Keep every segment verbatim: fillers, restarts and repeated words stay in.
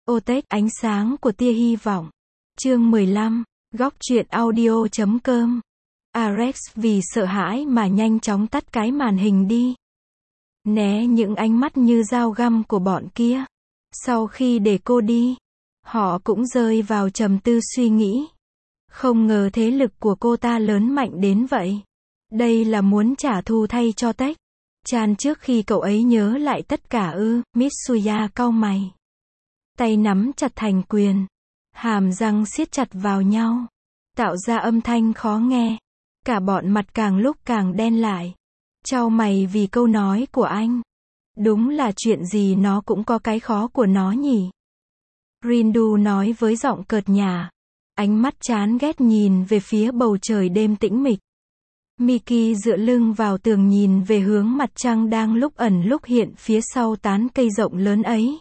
Otech, ánh sáng của tia hy vọng. Chương mười lăm, góc truyện audio chấm com. Alex vì sợ hãi mà nhanh chóng tắt cái màn hình đi. Né những ánh mắt như dao găm của bọn kia. Sau khi để cô đi, họ cũng rơi vào trầm tư suy nghĩ. Không ngờ thế lực của cô ta lớn mạnh đến vậy. Đây là muốn trả thù thay cho Tech. Chan trước khi cậu ấy nhớ lại tất cả ư, Mitsuya cau mày. Tay nắm chặt thành quyền. Hàm răng siết chặt vào nhau. Tạo ra âm thanh khó nghe. Cả bọn mặt càng lúc càng đen lại. Chau mày vì câu nói của anh. Đúng là chuyện gì nó cũng có cái khó của nó nhỉ. Rindu nói với giọng cợt nhả. Ánh mắt chán ghét nhìn về phía bầu trời đêm tĩnh mịch. Miki dựa lưng vào tường nhìn về hướng mặt trăng đang lúc ẩn lúc hiện phía sau tán cây rộng lớn ấy.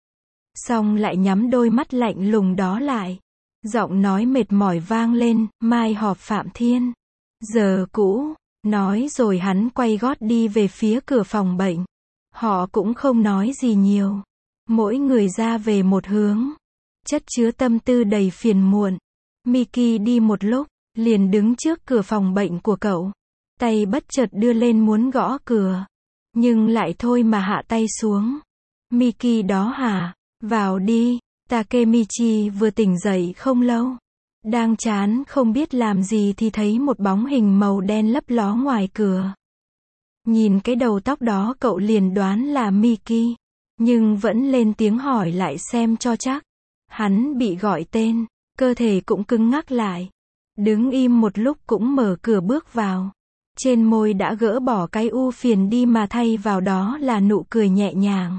Xong lại nhắm đôi mắt lạnh lùng đó lại. Giọng nói mệt mỏi vang lên, mai họp Phạm Thiên. Giờ cũ, nói rồi hắn quay gót đi về phía cửa phòng bệnh. Họ cũng không nói gì nhiều. Mỗi người ra về một hướng. Chất chứa tâm tư đầy phiền muộn. Miki đi một lúc, liền đứng trước cửa phòng bệnh của cậu. Tay bất chợt đưa lên muốn gõ cửa. Nhưng lại thôi mà hạ tay xuống. Miki đó hả? Vào đi. Takemichi vừa tỉnh dậy không lâu. Đang chán không biết làm gì thì thấy một bóng hình màu đen lấp ló ngoài cửa. Nhìn cái đầu tóc đó cậu liền đoán là Miki. Nhưng vẫn lên tiếng hỏi lại xem cho chắc. Hắn bị gọi tên. Cơ thể cũng cứng ngắc lại. Đứng im một lúc cũng mở cửa bước vào. Trên môi đã gỡ bỏ cái u phiền đi mà thay vào đó là nụ cười nhẹ nhàng.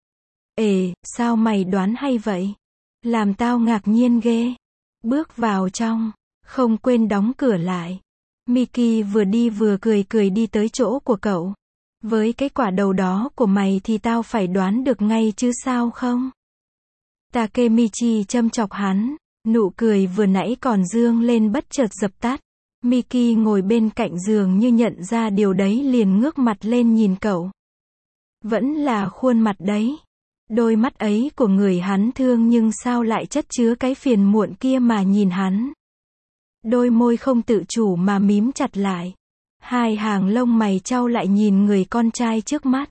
Ê, sao mày đoán hay vậy? Làm tao ngạc nhiên ghê. Bước vào trong, không quên đóng cửa lại. Miki vừa đi vừa cười cười đi tới chỗ của cậu. Với cái quả đầu đó của mày thì tao phải đoán được ngay chứ sao không? Takemichi châm chọc hắn. Nụ cười vừa nãy còn dương lên bất chợt dập tắt. Miki ngồi bên cạnh giường như nhận ra điều đấy liền ngước mặt lên nhìn cậu. Vẫn là khuôn mặt đấy. Đôi mắt ấy của người hắn thương nhưng sao lại chất chứa cái phiền muộn kia mà nhìn hắn. Đôi môi không tự chủ mà mím chặt lại. Hai hàng lông mày chau lại nhìn người con trai trước mắt.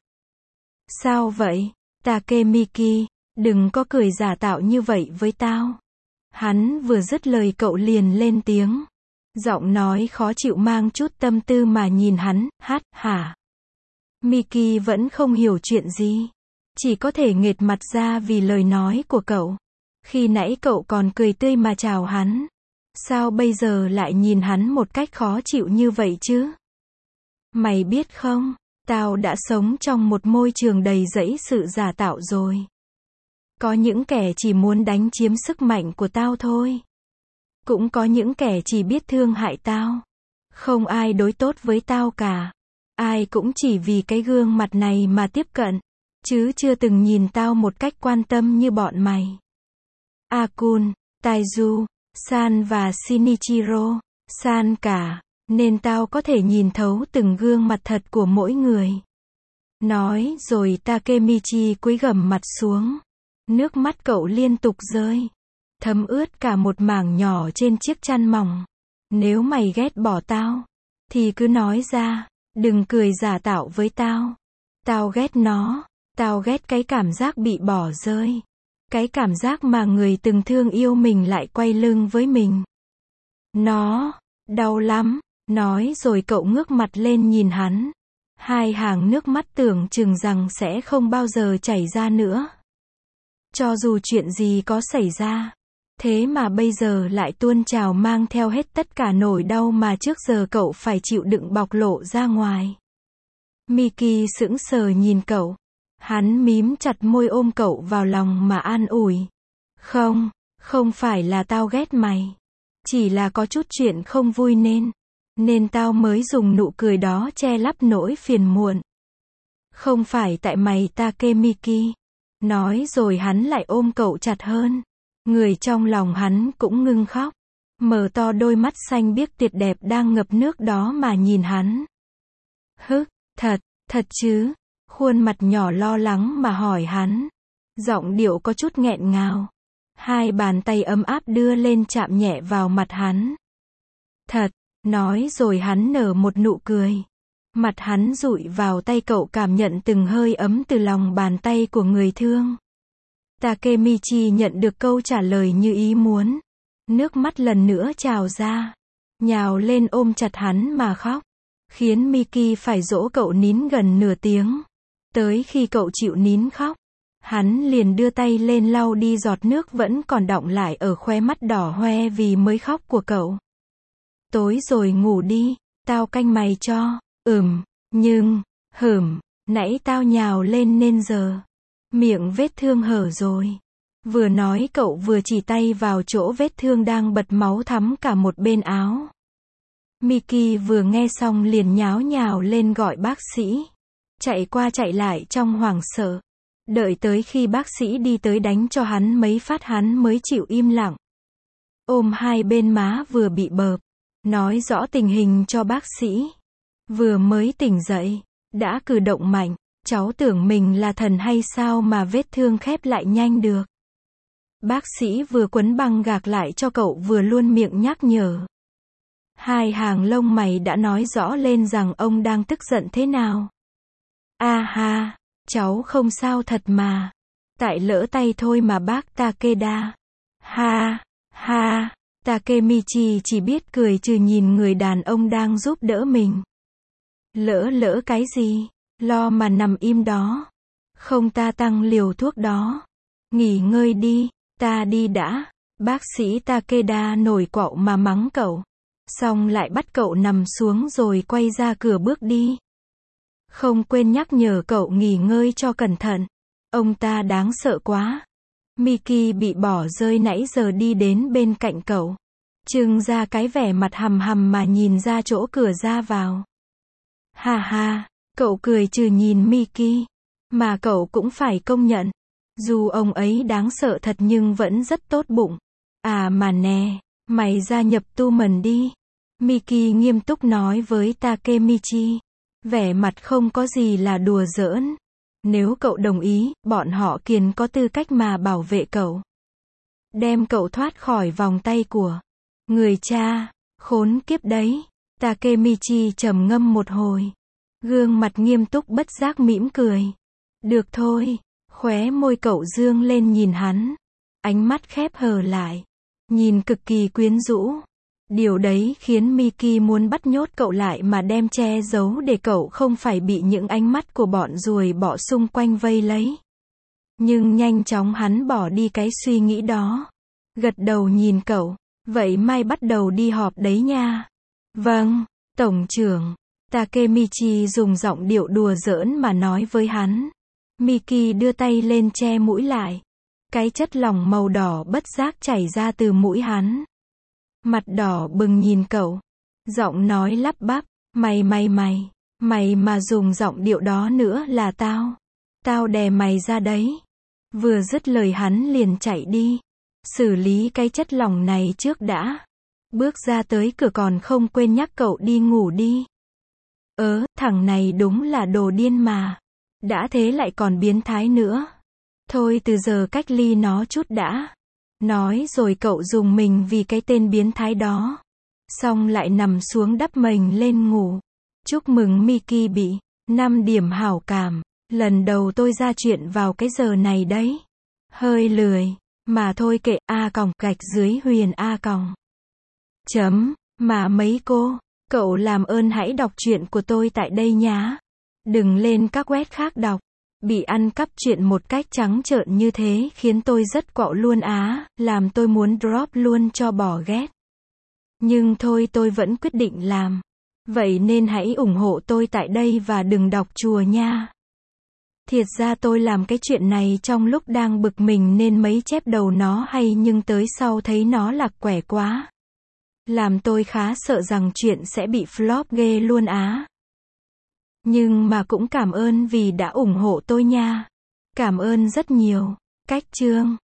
Sao vậy? Takemiki, đừng có cười giả tạo như vậy với tao. Hắn vừa dứt lời cậu liền lên tiếng. Giọng nói khó chịu mang chút tâm tư mà nhìn hắn, hát, hả? Miki vẫn không hiểu chuyện gì. Chỉ có thể nghệt mặt ra vì lời nói của cậu. Khi nãy cậu còn cười tươi mà chào hắn. Sao bây giờ lại nhìn hắn một cách khó chịu như vậy chứ? Mày biết không, tao đã sống trong một môi trường đầy rẫy sự giả tạo rồi. Có những kẻ chỉ muốn đánh chiếm sức mạnh của tao thôi. Cũng có những kẻ chỉ biết thương hại tao. Không ai đối tốt với tao cả. Ai cũng chỉ vì cái gương mặt này mà tiếp cận. Chứ chưa từng nhìn tao một cách quan tâm như bọn mày. Akun, Taizu, San và Shinichiro, San cả. Nên tao có thể nhìn thấu từng gương mặt thật của mỗi người. Nói rồi Takemichi cúi gằm mặt xuống. Nước mắt cậu liên tục rơi. Thấm ướt cả một mảng nhỏ trên chiếc chăn mỏng. Nếu mày ghét bỏ tao, thì cứ nói ra. Đừng cười giả tạo với tao. Tao ghét nó. Tao ghét cái cảm giác bị bỏ rơi. Cái cảm giác mà người từng thương yêu mình lại quay lưng với mình. Nó đau lắm. Nói rồi cậu ngước mặt lên nhìn hắn. Hai hàng nước mắt tưởng chừng rằng sẽ không bao giờ chảy ra nữa. Cho dù chuyện gì có xảy ra. Thế mà bây giờ lại tuôn trào mang theo hết tất cả nỗi đau mà trước giờ cậu phải chịu đựng bộc lộ ra ngoài. Miki sững sờ nhìn cậu. Hắn mím chặt môi ôm cậu vào lòng mà an ủi. Không, không phải là tao ghét mày. Chỉ là có chút chuyện không vui nên. Nên tao mới dùng nụ cười đó che lấp nỗi phiền muộn. Không phải tại mày Takemiki. Nói rồi hắn lại ôm cậu chặt hơn. Người trong lòng hắn cũng ngưng khóc. Mở to đôi mắt xanh biếc tuyệt đẹp đang ngập nước đó mà nhìn hắn. Hức, thật, thật chứ? Khuôn mặt nhỏ lo lắng mà hỏi hắn. Giọng điệu có chút nghẹn ngào. Hai bàn tay ấm áp đưa lên chạm nhẹ vào mặt hắn. Thật, nói rồi hắn nở một nụ cười. Mặt hắn dụi vào tay cậu cảm nhận từng hơi ấm từ lòng bàn tay của người thương. Takemichi nhận được câu trả lời như ý muốn. Nước mắt lần nữa trào ra. Nhào lên ôm chặt hắn mà khóc. Khiến Miki phải dỗ cậu nín gần nửa tiếng. Tới khi cậu chịu nín khóc, hắn liền đưa tay lên lau đi giọt nước vẫn còn đọng lại ở khóe mắt đỏ hoe vì mới khóc của cậu. Tối rồi ngủ đi, tao canh mày cho. Ừm, nhưng, hửm, nãy tao nhào lên nên giờ. Miệng vết thương hở rồi. Vừa nói cậu vừa chỉ tay vào chỗ vết thương đang bật máu thắm cả một bên áo. Miki vừa nghe xong liền nháo nhào lên gọi bác sĩ. Chạy qua chạy lại trong hoảng sợ. Đợi tới khi bác sĩ đi tới đánh cho hắn mấy phát hắn mới chịu im lặng. Ôm hai bên má vừa bị bợp. Nói rõ tình hình cho bác sĩ. Vừa mới tỉnh dậy, đã cử động mạnh. Cháu tưởng mình là thần hay sao mà vết thương khép lại nhanh được. Bác sĩ vừa quấn băng gạc lại cho cậu vừa luôn miệng nhắc nhở. Hai hàng lông mày đã nói rõ lên rằng ông đang tức giận thế nào. A ha, cháu không sao thật mà. Tại lỡ tay thôi mà bác Takeda. Ha, ha, Takemichi chỉ biết cười trừ nhìn người đàn ông đang giúp đỡ mình. Lỡ lỡ cái gì, lo mà nằm im đó. Không ta tăng liều thuốc đó. Nghỉ ngơi đi, ta đi đã. Bác sĩ Takeda nổi quạo mà mắng cậu. Xong lại bắt cậu nằm xuống rồi quay ra cửa bước đi. Không quên nhắc nhở cậu nghỉ ngơi cho cẩn thận. Ông ta đáng sợ quá. Miki bị bỏ rơi nãy giờ đi đến bên cạnh cậu. Trưng ra cái vẻ mặt hầm hầm mà nhìn ra chỗ cửa ra vào. Ha ha, cậu cười trừ nhìn Miki. Mà cậu cũng phải công nhận. Dù ông ấy đáng sợ thật nhưng vẫn rất tốt bụng. À mà nè, mày gia nhập tu mần đi. Miki nghiêm túc nói với Takemichi. Vẻ mặt không có gì là đùa giỡn. Nếu cậu đồng ý, bọn họ kiền có tư cách mà bảo vệ cậu. Đem cậu thoát khỏi vòng tay của người cha, khốn kiếp đấy. Takemichi trầm ngâm một hồi. Gương mặt nghiêm túc bất giác mỉm cười. Được thôi. Khóe môi cậu dương lên nhìn hắn. Ánh mắt khép hờ lại. Nhìn cực kỳ quyến rũ. Điều đấy khiến Miki muốn bắt nhốt cậu lại mà đem che giấu để cậu không phải bị những ánh mắt của bọn ruồi bọ xung quanh vây lấy. Nhưng nhanh chóng hắn bỏ đi cái suy nghĩ đó. Gật đầu nhìn cậu. Vậy mai bắt đầu đi họp đấy nha. Vâng, Tổng trưởng. Takemichi dùng giọng điệu đùa giỡn mà nói với hắn. Miki đưa tay lên che mũi lại. Cái chất lỏng màu đỏ bất giác chảy ra từ mũi hắn. Mặt đỏ bừng nhìn cậu. Giọng nói lắp bắp. Mày mày mày. Mày mà dùng giọng điệu đó nữa là tao. Tao đè mày ra đấy. Vừa dứt lời hắn liền chạy đi. Xử lý cái chất lỏng này trước đã. Bước ra tới cửa còn không quên nhắc cậu đi ngủ đi. Ớ, thằng này đúng là đồ điên mà. Đã thế lại còn biến thái nữa. Thôi từ giờ cách ly nó chút đã. Nói rồi cậu dùng mình vì cái tên biến thái đó. Xong lại nằm xuống đắp mình lên ngủ. Chúc mừng Miki bị năm điểm hảo cảm. Lần đầu tôi ra chuyện vào cái giờ này đấy. Hơi lười. Mà thôi kệ A còng gạch dưới Huyền A còng. Chấm. Mà mấy cô, cậu làm ơn hãy đọc truyện của tôi tại đây nhá. Đừng lên các web khác đọc. Bị ăn cắp chuyện một cách trắng trợn như thế khiến tôi rất quạo luôn á, làm tôi muốn drop luôn cho bỏ ghét. Nhưng thôi tôi vẫn quyết định làm. Vậy nên hãy ủng hộ tôi tại đây và đừng đọc chùa nha. Thiệt ra tôi làm cái chuyện này trong lúc đang bực mình nên mấy chép đầu nó hay nhưng tới sau thấy nó lạc quẻ quá. Làm tôi khá sợ rằng chuyện sẽ bị flop ghê luôn á. Nhưng mà cũng cảm ơn vì đã ủng hộ tôi nha. Cảm ơn rất nhiều. Cách chương